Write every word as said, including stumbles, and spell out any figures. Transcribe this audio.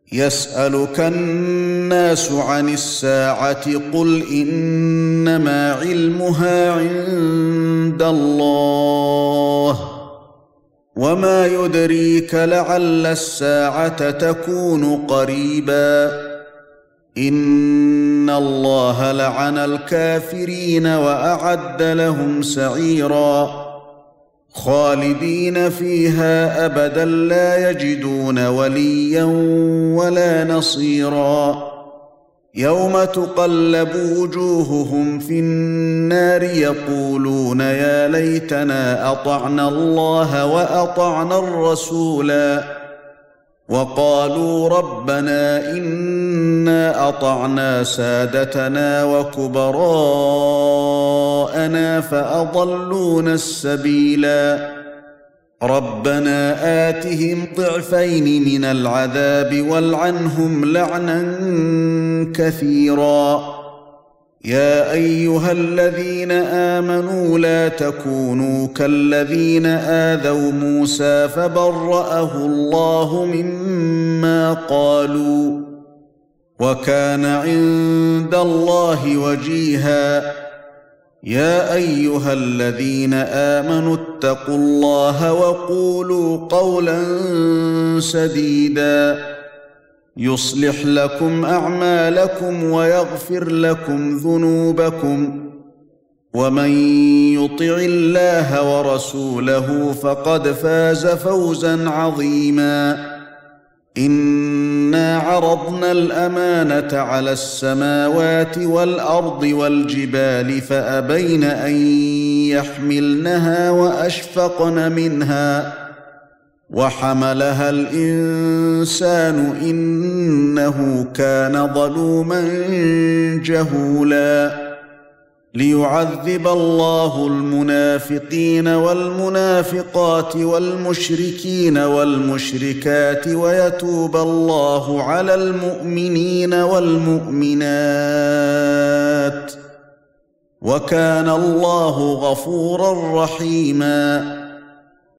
يسألك الناس عن الساعة قل إنما علمها عند الله وما يدريك لعل الساعة تكون قريبا إن الله لعن الكافرين وأعد لهم سعيرا خالدين فيها أبدا لا يجدون وليا ولا نصيرا يوم تقلب وجوههم في النار يقولون يا ليتنا أطعنا الله وأطعنا الرسولا وقالوا ربنا إنا أطعنا سادتنا وكبراءنا فأضلونا السبيلا ربنا آتهم ضعفين من العذاب والعنهم لعنا كثيرا يا أيها الذين آمنوا لا تكونوا كالذين آذوا موسى فبرأه الله مما قالوا وكان عند الله وجيها يا أيها الذين آمنوا اتقوا الله وقولوا قولا سديدا يصلح لكم أعمالكم ويغفر لكم ذنوبكم ومن يطع الله ورسوله فقد فاز فوزا عظيما إنا عرضنا الأمانة على السماوات والأرض والجبال فأبين أن يحملنها وأشفقن منها وحملها الإنسان إنه كان ظلوما جهولا ليعذب الله المنافقين والمنافقات والمشركين والمشركات ويتوب الله على المؤمنين والمؤمنات وكان الله غفورا رحيما